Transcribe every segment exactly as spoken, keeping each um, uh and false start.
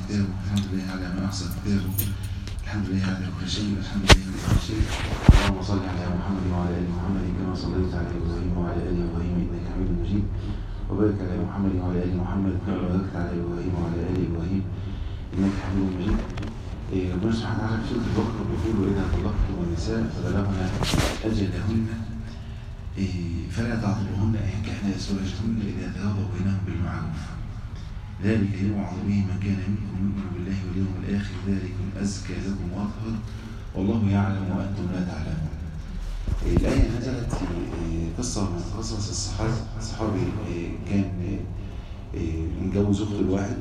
كتابه، الحمد لله على ما أحسن كتابه، الحمد لله على كل شيء، والحمد لله على كل شيء. اللهم صل على محمد وعلى آل محمد كما صليت على إبراهيم وعلى آل إبراهيم إنك حميد مجيد، وبارك على محمد وعلى آل محمد كما باركت على إبراهيم وعلى آل إبراهيم إنك حميد مجيد. ربنا سبحانه وتعالى في سورة البقرة بيقول: وإذا طلقتم النساء فبلغن أجلهن فلا تعضلوهن أن ينكحن أزواجهن إذا تراضوا بينهم بالمعروف، ذلك يوعظ به من كان منكم يؤمن بالله واليوم الآخر، ذلكم أزكى لكم وأطهر والله يعلم وأنتم لا تعلمون. الآية نزلت في قصة من قصص الصحابة. صحابي كان متجوز أخت الواحد،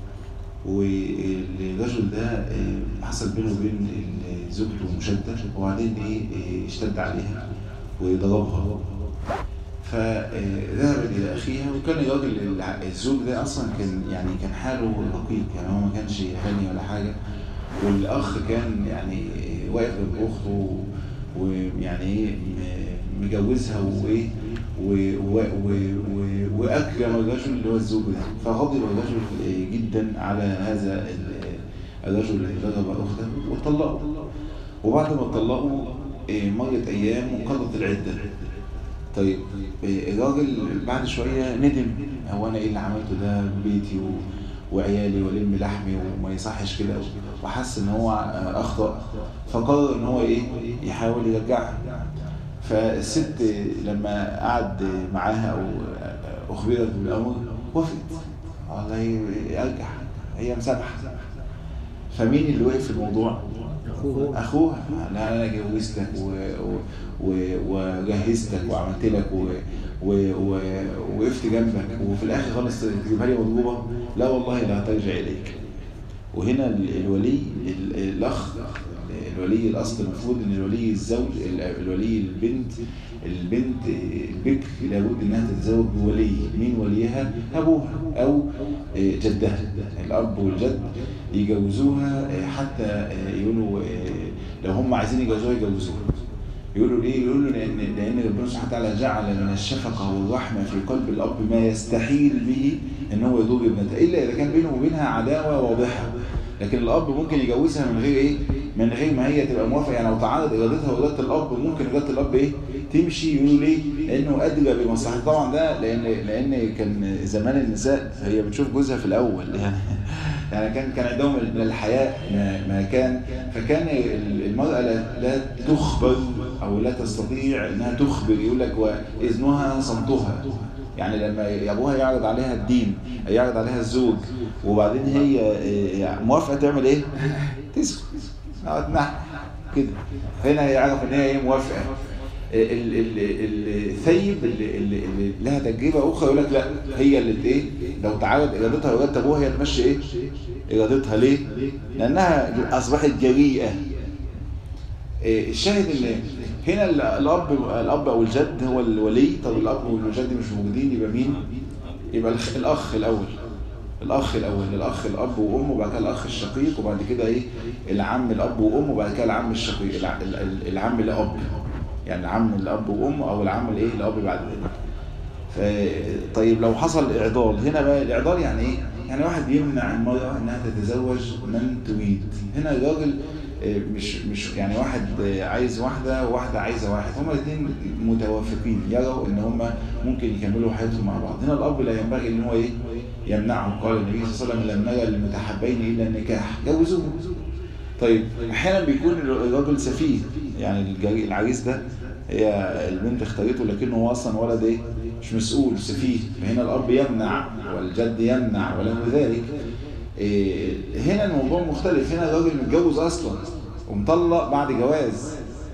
والرجل ده حصل بينه وبين زوجته مشدة، وبعدين ايه اشتد عليها وضربها، فذهبت الى اخيها. وكان الراجل الزوج ده اصلا كان يعني كان حاله رقيق، يعني هو ما كانش غني ولا حاجه، والاخ كان يعني واقف جنب اخته ويعني ايه مجوزها وايه واكرم الرجل اللي هو الزوج ده. فغضب الرجل جدا على هذا الرجل الذي ضرب اخته وطلقه. وبعد ما طلقوا مرت ايام وقضت العده. طيب الراجل بعد شويه ندم: هو انا ايه اللي عملته ده ببيتي وعيالي ولم لحمي وما يصحش كده، وحس ان هو اخطأ، فقرر ان هو ايه يحاول يرجعها. فالست لما قعد معاها او اخبرت بالامر وافقت، والله يرجع، هي مسامحه. فمين اللي وقف في الموضوع؟ اخوها. اخوها لا انا جوزتك وجهزتك وعملت لك ووقفت جنبك، وفي الاخر خالص تجيبها لي مضروبه؟ لا والله لا ترجع اليك. وهنا الولي الاخ الولي الاصل المفروض ان الولي الزوج الولي البنت البنت البكر لابد انها تتزوج بولي. مين وليها؟ ابوها او جدها. الاب والجد يجوزوها، حتى يقولوا لو هم عايزين يجوزوها يجوزوها. يقولوا ليه؟ يقولوا لان لان ربنا سبحانه وتعالى جعل من الشفقه والرحمه في قلب الاب ما يستحيل به ان هو يضر ابنته، الا اذا كان بينه وبينها عداوه واضحه. لكن الاب ممكن يجوزها من غير ايه؟ من غير ما هي تبقى موافقه. يعني لو تعارض ارادتها واراده الاب ممكن اراده الاب ايه؟ تمشي. يقولوا ليه؟ لانه ادرى بمصلحتها. طبعا ده لان لان كان زمان النساء هي بتشوف جوزها في الاول، يعني يعني كان كان عندهم من الحياء ما, ما كان، فكان المراه لا, لا تخبر او لا تستطيع انها تخبر. يقول لك واذنها صمتها. يعني لما ابوها يعرض عليها الدين، يعرض عليها الزوج، وبعدين هي موافقه تعمل ايه؟ تسكت، نعم كده. هنا يعرف ان هي ايه؟ موافقه. الثيب اللي, اللي لها تجربه اخرى يقول لك لا، هي اللي ايه؟ لو تعارض ارادتها واراده ابوها هي تمشي ايه؟ ارادتها. ليه؟ لانها اصبحت جريئه. الشاهد ان هنا الاب الاب او الجد هو الولي. طب الاب والجد مش موجودين، يبقى مين؟ يبقى الاخ الاول. الاخ الاول الاخ الاب وامه، وبعد كده الاخ الشقيق، وبعد كده ايه؟ العم الاب وامه، وبعد كده العم الشقيق العم الاب، يعني العم الاب وامه او العم الايه الاب بعد ذلك. طيب لو حصل اعضال، هنا بقى الاعضال يعني ايه؟ يعني واحد يمنع المراه انها تتزوج من تريد. هنا الراجل مش مش يعني واحد عايز واحده وواحده عايزه واحد، هما الاثنين متوافقين، يروا ان هما ممكن يكملوا حياتهم مع بعض. هنا الاب لا ينبغي ان هو ايه؟ يمنعهم. قال النبي صلى الله عليه وسلم: لم نرى المتحبين الا النكاح، جوزوهم. طيب احيانا بيكون الراجل سفيه، يعني العريس ده هي البنت اختارته لكنه هو اصلا ولد ايه؟ مش مسؤول، سفيه. فهنا الاب يمنع والجد يمنع وله ذلك. إيه هنا الموضوع مختلف. هنا الراجل متجوز اصلا ومطلق بعد جواز.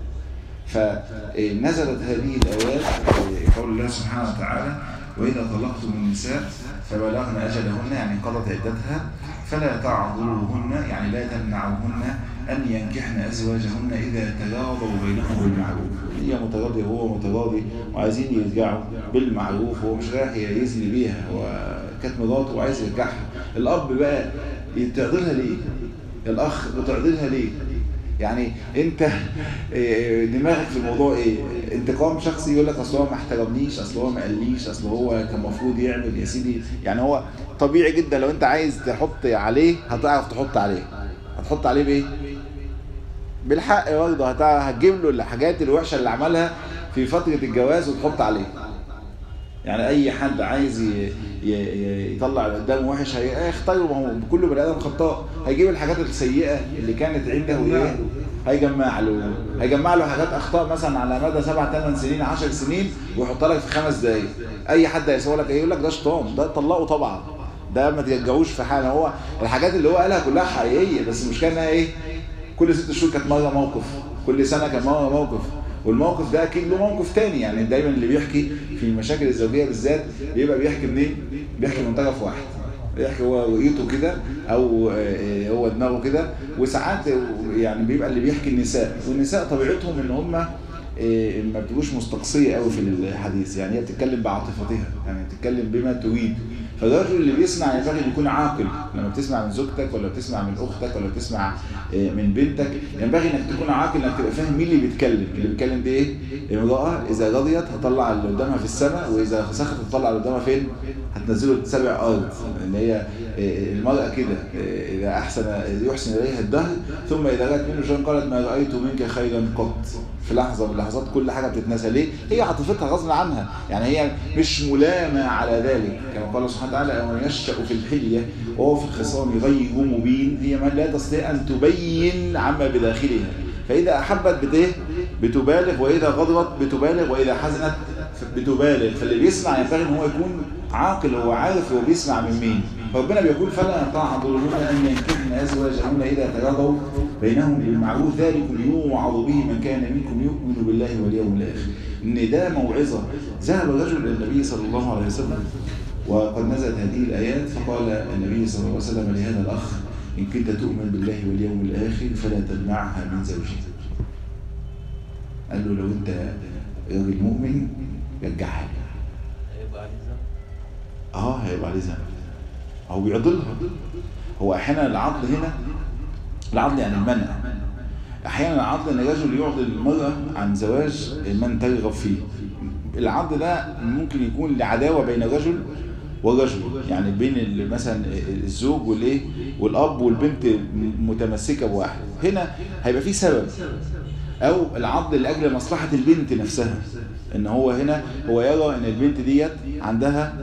فنزلت هذه الايات قول الله سبحانه وتعالى: واذا طلقتم النساء فبلغن اجلهن، يعني قضت عدتها، فلا تعضلوهن، يعني لا تمنعوهن ان ينكحن ازواجهن اذا تراضوا بينهم بالمعروف. هي متراضيه وهو متراضي وعايزين يرجعوا بالمعروف، هو مش رايح يزني بيها، هو كانت مراته وعايز يرجعها. الاب بقى بتعضلها ليه؟ الاخ بتعضلها ليه؟ يعني انت دماغك في الموضوع ايه؟ انتقام شخصي، يقول لك اصل هو ما احترمنيش، اصل هو ما قاليش، اصل هو كان المفروض يعمل. يا سيدي يعني هو طبيعي جدا لو انت عايز تحط عليه هتعرف تحط عليه. هتحط عليه بايه؟ بالحق برضه. هتجيب له الحاجات الوحشه اللي عملها في فتره الجواز وتحط عليه. يعني اي حد عايز يطلع اللي قدامه وحش هيختاره، ما هو كل بني ادم خطاء. هيجيب الحاجات السيئه اللي كانت عنده ايه، هيجمع له هيجمع له حاجات اخطاء مثلا على مدى سبع ثمان سنين عشر سنين ويحطها لك في خمس دقايق. اي حد هيسوي لك ايه يقول لك ده شيطان، ده طلقه طبعا، ده ما ترجعوش في حاله. هو الحاجات اللي هو قالها كلها حقيقيه، بس المشكله انها ايه، كل ست شهور كانت مره موقف، كل سنه كان مره موقف، والموقف ده اكيد له موقف تاني. يعني دايما اللي بيحكي في المشاكل الزوجيه بالذات بيبقى بيحكي منين؟ بيحكي من طرف واحد، بيحكي هو رؤيته كده او هو دماغه كده. وساعات يعني بيبقى اللي بيحكي النساء، والنساء طبيعتهم ان هم ما بتبقوش مستقصيه قوي في الحديث، يعني هي بتتكلم بعاطفتها، يعني بتتكلم بما تريد. فالراجل اللي بيسمع ينبغي ان يكون عاقل. لما بتسمع من زوجتك ولا بتسمع من اختك ولا بتسمع من بنتك ينبغي انك تكون عاقل، انك تبقى فاهم مين اللي بيتكلم. اللي بيتكلم دي ايه؟ امراه اذا رضيت هتطلع اللي قدامها في السماء، واذا سخطت هتطلع اللي قدامها فين؟ هتنزله سبع ارض. ان هي المراه كده اذا احسن يحسن اليها الدهر ثم اذا رأت منه شيئا قالت ما رايت منك خيرا قط. في لحظه من اللحظات كل حاجه بتتنسى. ليه؟ هي عاطفتها غصب عنها، يعني هي مش ملامه على ذلك. كما قال سبحانه وتعالى ومن يشأ في الحليه وهو في الخصام غير مبين، هي ما لا تستطيع ان تبين عما بداخلها. فاذا احبت بت بتبالغ، واذا غضبت بتبالغ، واذا حزنت بتبالغ. فاللي بيسمع ينبغي ان هو يكون عاقل، هو عارف هو بيسمع من مين. فربنا بيقول فلا تعضلوهن ان ينكحن ازواجهن اذا تراضوا بينهم بالمعروف ذلكم يوعظ به من كان منكم يؤمن بالله واليوم الاخر. ان ده موعظه. ذهب رجل الى النبي صلى الله عليه وسلم وقد نزلت هذه الايات، فقال النبي صلى الله عليه وسلم لهذا الاخ ان كنت تؤمن بالله واليوم الاخر فلا تمنعها من زوجها. قال له لو انت راجل مؤمن رجعها. هيبقى عليه ذنب. اه هيبقى عليه ذنب. هو بيعضلها. هو احيانا العضل هنا، العضل يعني المنع. احيانا العضل ان الرجل يعضل المرأة عن زواج من ترغب فيه. العضل ده ممكن يكون لعداوة بين رجل ورجل، يعني بين مثلا الزوج والايه والاب والبنت متمسكة بواحد. هنا هيبقى في سبب، او العضل لاجل مصلحة البنت نفسها. ان هو هنا هو يرى ان البنت ديت عندها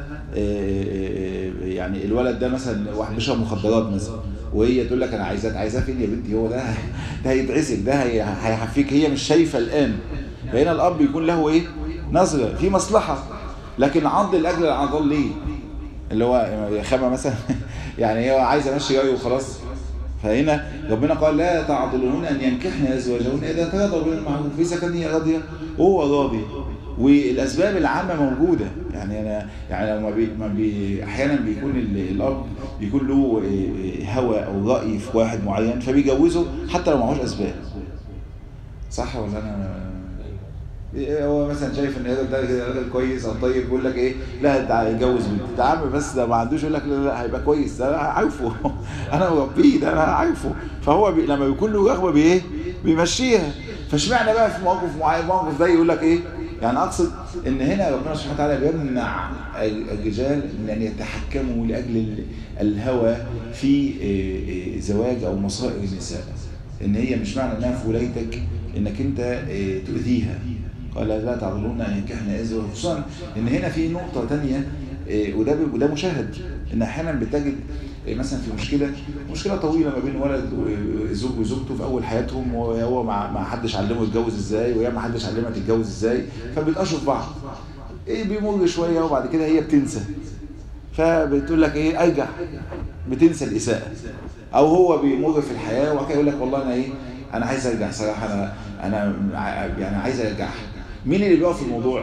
يعني الولد ده مثلا واحد بيشرب مخدرات مثلا، وهي تقول لك انا عايزاه. عايزاه فين يا بنتي؟ هو ده ده هيتعسك، ده هيحفيك. هي مش شايفه الان. فهنا الاب يكون له ايه؟ نظره في مصلحه. لكن عض لاجل العضل ليه؟ اللي هو خامه مثلا يعني هي عايزه ماشي جاي وخلاص. فهنا ربنا قال لا تعضلوهن ان ينكحن ازواجهن اذا تراضوا بالمعروف. اذا كان هي راضيه وهو راضي والاسباب العامه موجوده. يعني انا يعني لما بي ما بي احيانا بيكون الاب بيكون له هوى او راي في واحد معين فبيجوزه حتى لو معهوش اسباب. صح ولا انا؟ هو مثلا شايف ان هذا ده راجل كويس او طيب، يقول لك ايه لا تعالى اتجوز بنتي. ده عم بس ده ما عندوش، يقول لك لا لا هيبقى كويس، ده انا عارفه انا مربيه، ده انا عارفه. فهو بي لما بيكون له رغبه بايه بيمشيها. فاشمعنى بقى في موقف معين موقف ده يقول لك ايه؟ يعني اقصد ان هنا ربنا سبحانه وتعالى بيمنع الرجال من ان يتحكموا لاجل الهوى في زواج او مصائر النساء. ان هي مش معنى انها في ولايتك انك انت تؤذيها. قال لا تعضلون ان ينكحن ازواج. خصوصا ان هنا في نقطه ثانيه وده وده مشاهد، ان احيانا بتجد مثلا في مشكله مشكله طويله ما بين ولد وزوج وزوجته في اول حياتهم، وهو ما ما حدش علمه يتجوز ازاي وهي ما حدش علمها تتجوز ازاي، فبيتقشوا في بعض. ايه بيمر شويه وبعد كده هي بتنسى، فبتقول لك ايه ارجع، بتنسى الاساءه. او هو بيمر في الحياه وبعد كده يقول لك والله انا ايه انا عايز ارجع صراحه، انا انا يعني عايز ارجع. مين اللي بيقف في الموضوع؟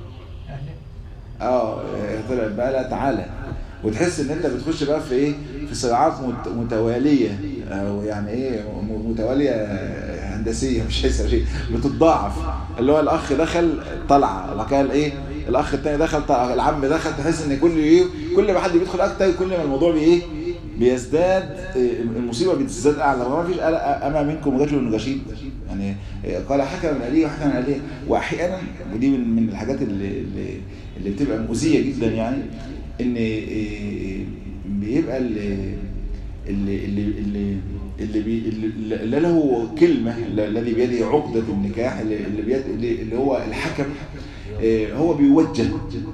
اه طلع بقى لا تعالى. وتحس ان انت بتخش بقى في ايه في صراعات متواليه، او يعني ايه متواليه هندسيه مش هيسا شيء، بتتضاعف. اللي هو الاخ دخل طلع الحكايه ايه، الاخ الثاني دخل طلع، العم دخل. تحس ان كل ايه كل ما حد بيدخل اكتر كل ما الموضوع بايه بيزداد المصيبه بتزداد اعلى. وما فيش اما منكم رجل رشيد يعني قال حكم من اهليه وحكم من اهليه. واحيانا ودي من من الحاجات اللي اللي بتبقى مؤذيه جدا يعني ان بيبقى اللي اللي اللي اللي بي اللي له كلمه الذي بيده عقده النكاح اللي بيد اللي هو الحكم هو بيوجه.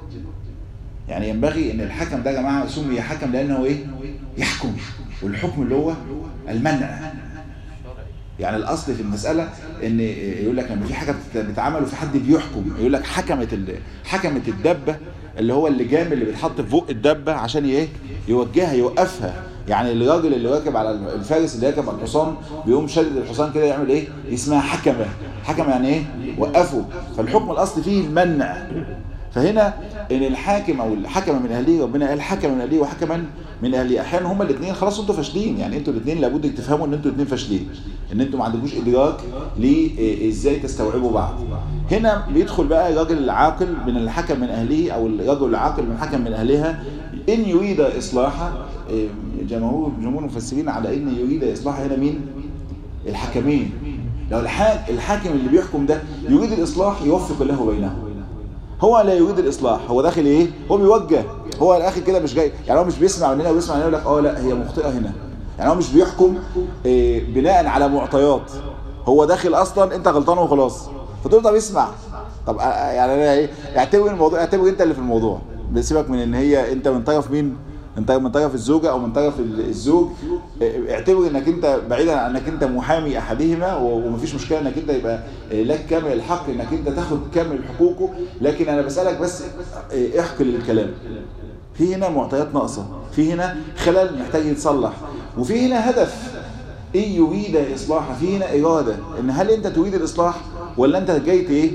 يعني ينبغي ان الحكم ده يا جماعه سمي حكم لانه ايه؟ يحكم. والحكم اللي هو المنع. يعني الاصل في المساله ان يقول لك لما في حاجه بتتعمل وفي حد بيحكم يقول لك حكمت حكمت الدبه اللي هو اللجام اللي بيتحط في بق الدبه عشان ايه؟ يوجهها يوقفها. يعني الراجل اللي راكب على الفارس اللي راكب على الحصان بيقوم شدد الحصان كده يعمل ايه؟ اسمها حكمه. حكمه يعني ايه؟ وقفه. فالحكم الاصل فيه المنع. فهنا ان الحاكم او الحكم من اهليه ربنا قال حكم من اهليه وحكما من اهليه. احيانا هما الاثنين خلاص انتوا فاشلين. يعني انتوا الاثنين لابد تفهموا ان انتوا الاثنين فاشلين ان انتوا ما عندكوش ادراك لازاي تستوعبوا بعض. هنا بيدخل بقى الراجل العاقل من الحكم من اهليه او الرجل العاقل من الحكم من اهلها ان يريد اصلاحا. جمهور جمهور المفسرين على ان يريد اصلاحا هنا مين؟ الحكمين. لو الحاكم اللي بيحكم ده يريد الاصلاح يوفق الله بينهم. هو لا يريد الاصلاح، هو داخل ايه؟ هو بيوجه. هو الاخر كده مش جاي يعني هو مش بيسمع مننا ويسمع مننا يقول لك اه لا هي مخطئه هنا. يعني هو مش بيحكم إيه بناء على معطيات. هو داخل اصلا انت غلطان وخلاص. فتقول طب اسمع. طب يعني انا ايه؟ اعتبر الموضوع اعتبر انت اللي في الموضوع. بسيبك من ان هي انت من طرف مين؟ انت من طرف الزوجه او من طرف الزوج. اعتبر انك انت بعيدا عن انك انت محامي احدهما ومفيش مشكله انك انت يبقى لك كامل الحق انك انت تاخد كامل حقوقه. لكن انا بسالك بس احكي للكلام. في هنا معطيات ناقصه، في هنا خلل محتاج يتصلح، وفي هنا هدف ان يريد اصلاحا. في هنا اراده ان هل انت تريد الاصلاح ولا انت جاي ايه؟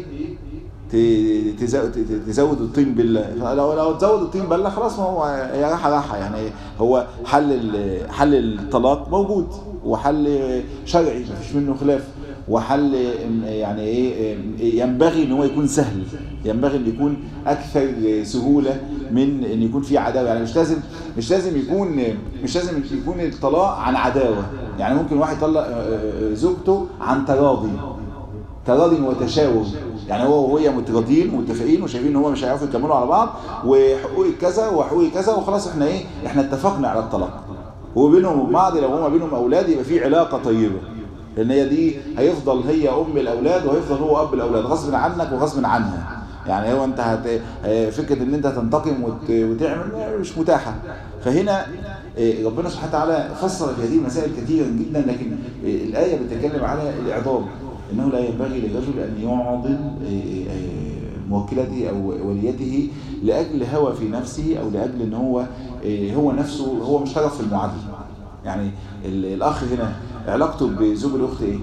تزود الطين بالله. لو لو تزود الطين بالله خلاص ما هو هي راحه راحه. يعني هو حل حل الطلاق موجود وحل شرعي ما فيش منه خلاف وحل يعني ايه ينبغي ان هو يكون سهل. ينبغي ان يكون اكثر سهوله من ان يكون في عداوه. يعني مش لازم مش لازم يكون مش لازم يكون الطلاق عن عداوه. يعني ممكن واحد يطلق زوجته عن تراضي تراضي وتشاور. يعني هو وهي متراضيين ومتفقين وشايفين ان هو مش هيعرفوا يكملوا على بعض وحقوقي كذا وحقوقي كذا وخلاص احنا ايه احنا اتفقنا على الطلاق. وبينهم وبين بعض لو هما بينهم اولاد يبقى في علاقه طيبه. لان هي دي هيفضل هي ام الاولاد وهيفضل هو اب الاولاد غصب عنك وغصب عنها. يعني هو انت هت... فكره ان انت تنتقم وت... وتعمل مش متاحه. فهنا ربنا سبحانه وتعالى فسر في هذه المسائل كثيرا جدا. لكن الايه بتتكلم على الاعضال انه لا ينبغي للرجل ان يعضل موكلته او وليته لاجل هوى في نفسه او لاجل ان هو هو نفسه هو مش طرف في المعادله. يعني الاخ هنا علاقته بزوج الاخت ايه؟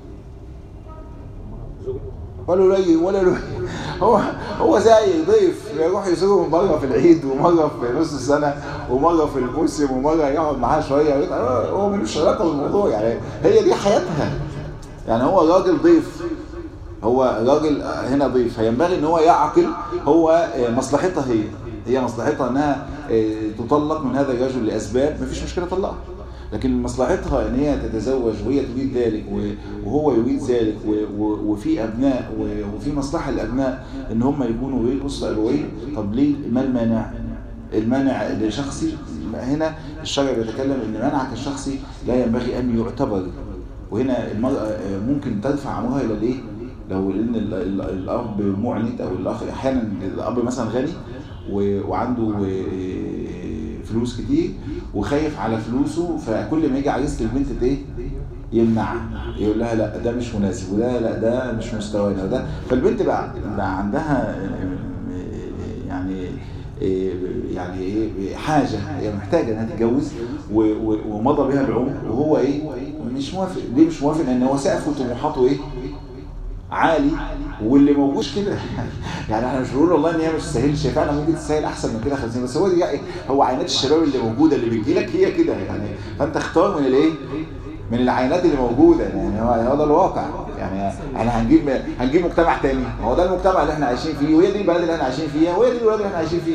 ولا لي ولا له هو هو زي ضيف يروح يزوره مره في العيد ومره في نص السنه ومره في الموسم ومره يقعد معاه شويه. هو ملوش علاقه بالموضوع. يعني هي دي حياتها. يعني هو راجل ضيف. هو راجل هنا ضيف. فينبغي ان هو يعقل هو مصلحتها هي هي مصلحتها انها تطلق من هذا الرجل لاسباب ما فيش مشكله طلقها. لكن مصلحتها ان هي تتزوج وهي تريد ذلك وهو يريد ذلك وفي ابناء وفي مصلحه الابناء ان هم يكونوا ايه اسره ابويه. طب ليه ما المانع؟ المانع لشخصي. هنا الشرع بيتكلم ان منعك الشخصي لا ينبغي ان يعتبر. وهنا المرأة ممكن تدفع امرها الى الايه؟ لو ان الاب معند او الاخ احيانا الاب مثلا غني وعنده فلوس كتير وخايف على فلوسه فكل ما يجي عريس البنت ايه؟ يمنع يقول لها لا ده مش مناسب وده لا ده مش مستوانا وده. فالبنت بقى, بقى عندها يعني يعني ايه حاجه هي محتاجه انها تتجوز ومضى بها العمر وهو ايه مش موافق. ليه مش موافق؟ لان هو سقف وطموحاته ايه عالي واللي موجود كده. يعني احنا مش بنقول والله ان هي مش تستاهلش، فعلا ممكن تستاهل احسن من كده خمسين. بس هو دي يعني هو عينات الشباب اللي موجوده اللي بتجي لك هي كده. يعني فانت اختار من الايه من العينات اللي موجوده. يعني هو ده الواقع. يعني احنا هنجيب هنجيب مجتمع تاني. هو ده المجتمع اللي احنا عايشين فيه وهي دي البلد اللي احنا عايشين فيها وهي دي البلد اللي احنا عايشين فيها.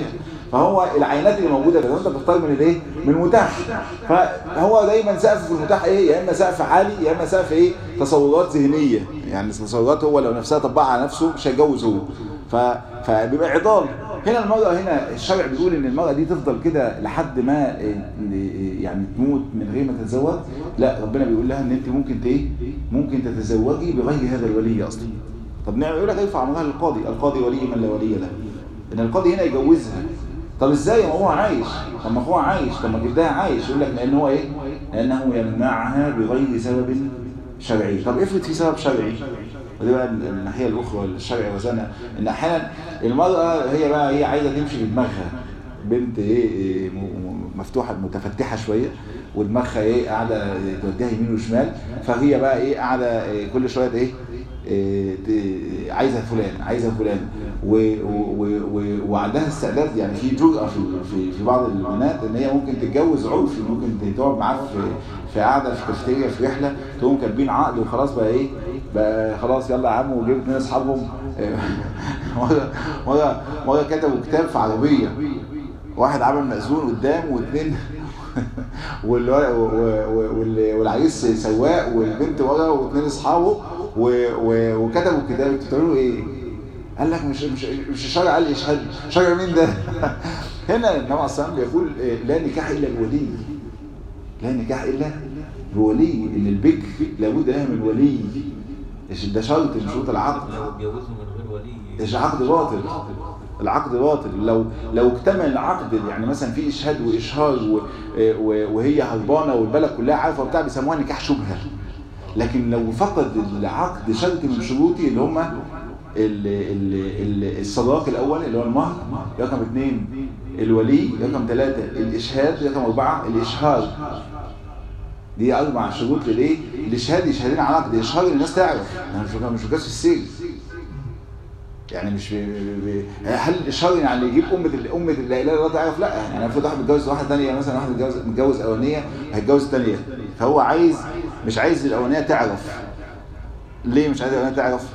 فهو العينات اللي موجوده ده انت بتختار من الايه من المتاح. فهو دايما سقف في المتاح ايه يا اما سقف عالي يا اما سقف ايه تصورات ذهنيه، يعني تصورات هو لو نفسها طبقها على نفسه مش هيتجوز هو، ف... فبيبقى عضال. هنا المرأة هنا الشرع بيقول ان المرأة دي تفضل كده لحد ما يعني تموت من غير ما تتزوج. لا، ربنا بيقول لها ان انت ممكن ايه ممكن تتزوجي بغير هذا الولي اصلا. طب نعمل يقول لك يرفع امرها للقاضي، القاضي ولي من لا ولي له، ان القاضي هنا يجوزها. طب ازاي ما هو عايش؟ طب ما هو عايش، طب ما جدها عايش. يقول لك لان هو ايه لانه يمنعها بغير سبب شرعي. طب افرض في سبب شرعي، ودي بقى الناحيه الاخرى الشرعي وزنها، ان احيانا المراه هي بقى هي عايزه تمشي بدماغها، بنت ايه مفتوحه متفتحه شويه ودماغها ايه قاعده توديها يمين وشمال، فهي بقى ايه قاعده إيه كل شويه ايه, إيه عايزه فلان عايزه فلان وعندها استعداد، يعني في جرأة في في في بعض البنات ان هي ممكن تتجوز عرفي، ممكن تقعد معاه في في قاعده في كافتيريا في رحله تقوم كاتبين عقد وخلاص بقى ايه بقى خلاص يلا يا عم، وجيب اثنين اصحابهم مره مره مره كتبوا كتاب في عربيه، واحد عمل مأذون قدام واثنين والعريس سواق والبنت ورا واثنين اصحابه وكتبوا الكتاب. انتوا بتعملوا ايه؟ قال لك مش مش مش الشرع قال اشهد، شرع مين ده؟ هنا النبي عليه الصلاه والسلام بيقول لا نكاح الا بولي، لا نكاح الا بولي، ان البكر لابد لها من ولي، ده شرط من شروط العقد. لو اتجوزوا من غير ولي العقد باطل، العقد باطل. لو لو اكتمل العقد، يعني مثلا في اشهاد واشهار وهي هربانه والبلد كلها عارفه وبتاع، بيسموها نكاح شبهه. لكن لو فقد العقد شرط من شروطه اللي هم الصداق الاول اللي هو المهر، رقم اثنين الولي، رقم ثلاثة الاشهاد، رقم اربعة الاشهار. دي اربع شروط للايه؟ الاشهاد يشهدين على عقد، اشهار الناس تعرف، انا مش مش بس في السر، يعني مش بي بي هل الاشهار يعني اللي يجيب امه امه لا اله الا الله تعرف؟ لا، يعني افرض واحد متجوز واحده ثانيه، مثلا واحد متجوز متجوز اولانيه هيتجوز الثانيه، فهو عايز مش عايز الاولانيه تعرف. ليه مش عايز الاولانيه تعرف؟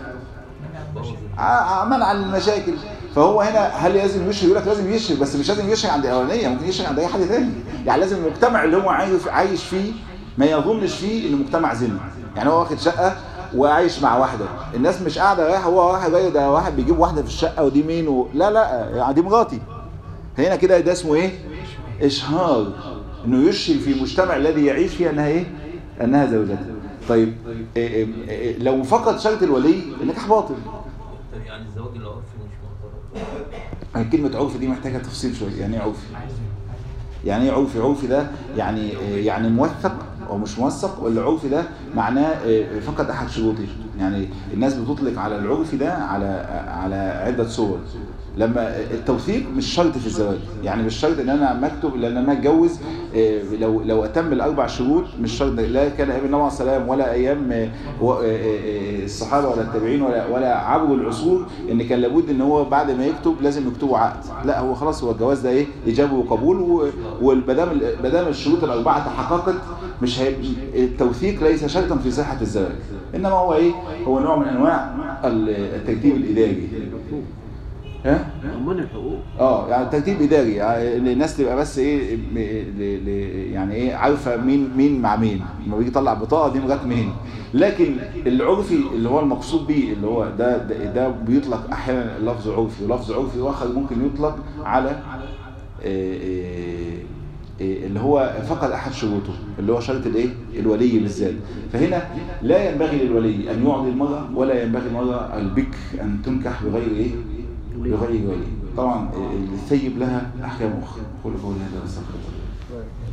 منع المشاكل. فهو هنا هل لازم يشهر؟ يقول لك لازم يشهر، بس مش لازم يشهر عند الاولانيه، ممكن يشهر عند اي حد ثاني. يعني لازم المجتمع اللي هو عايش عايش فيه ما يظنش فيه ان المجتمع زنا. يعني هو واخد شقه وعايش مع واحده، الناس مش قاعده رايحه هو واحد جاي ده واحد بيجيب واحده في الشقه ودي مين و... لا لا يعني دي مراتي. هنا كده ده اسمه ايه؟ اشهار، انه يشهر في المجتمع الذي يعيش فيه انها ايه؟ انها زوجته. طيب إيه إيه لو فقد شرط الولي النكاح باطل. يعني الزواج العرفي مش يعني كلمه عرفي دي محتاجه تفصيل شويه. يعني ايه عرفي؟ يعني ايه عرفي؟ عرفي ده يعني يعني موثق او مش موثق، ولا عرفي ده معناه فقد احد شروطه. يعني الناس بتطلق على العرفي ده على على عده صور. لما التوثيق مش شرط في الزواج، يعني مش شرط ان انا مكتوب لان ما اتجوز لو لو اتم الاربع شروط مش شرط. لا كان ايام النبي عليه السلام ولا ايام الصحابه ولا التابعين ولا ولا عبر العصور ان كان لابد ان هو بعد ما يكتب لازم يكتبوا عقد. لا، هو خلاص هو الجواز ده ايه؟ اجابه وقبول، والبدام بدام الشروط الاربعه تحققت مش هي التوثيق ليس شرطا في صحه الزواج، انما هو ايه؟ هو نوع من انواع الترتيب الاداري. ها؟ ضمان الحقوق. اه يعني ترتيب اداري، يعني الناس تبقى بس ايه يعني ايه عارفه مين مين مع مين، لما بيجي يطلع بطاقه دي مرات مين. لكن العرفي اللي هو المقصود بيه اللي هو ده ده, ده بيطلق احيانا لفظ عرفي، ولفظ عرفي اخر ممكن يطلق على إيه إيه اللي هو فقد احد شروطه اللي هو شرط الايه؟ الولي بالذات. فهنا لا ينبغي للولي ان يعطي المراه، ولا ينبغي المراه البكر ان تنكح بغير ايه؟ بغير ولي. طبعا الثيب لها احكام اخرى. قولوا قولي هذا واستغفر الله.